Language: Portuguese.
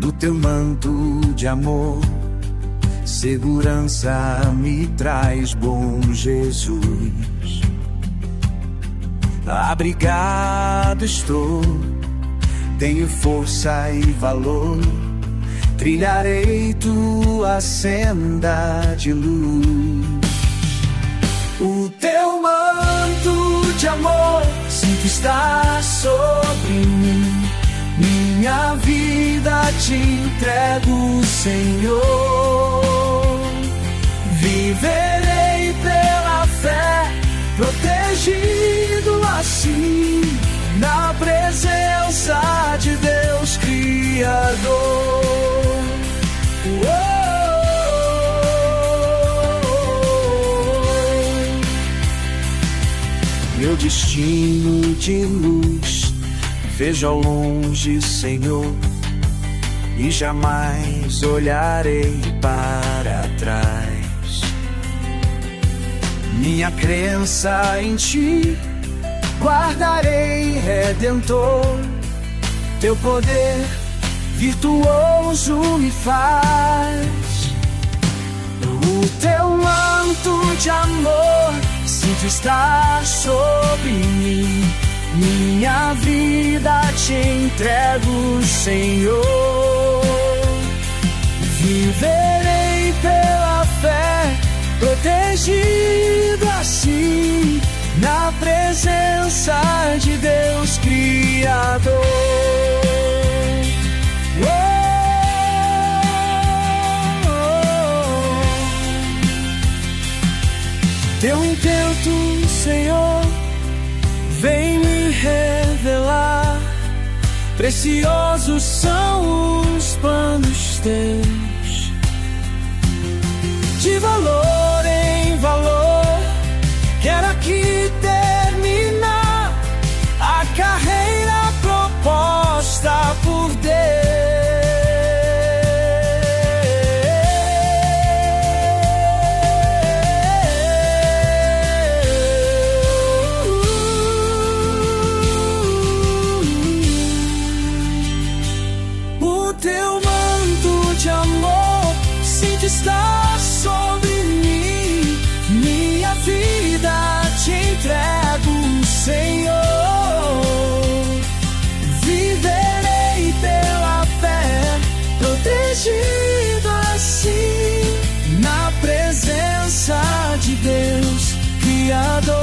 do teu manto de amor, segurança me traz, bom Jesus. Abrigado estou, tenho força e valor, trilharei tua senda de luz. O teu manto de amor sinto estar sobre mim, minha vida te entrego, Senhor. Viverei pela fé, protegido assim, na presença de Deus Criador. Meu destino de luz vejo ao longe, Senhor, e jamais olharei para trás. Minha crença em Ti guardarei, Redentor, teu poder virtuoso me faz. O teu manto de amor sinto estar sobre mim, minha vida te entrego, Senhor. Viverei pela fé, protegido assim, na presença de Deus Criador. Teu intento, Senhor, vem me revelar, preciosos são os planos teus, de valor em valor, quero aqui terminar a carreira proposta por Deus. Está sobre mim, minha vida te entrego, Senhor. Viverei pela fé, protegido assim, na presença de Deus Criador.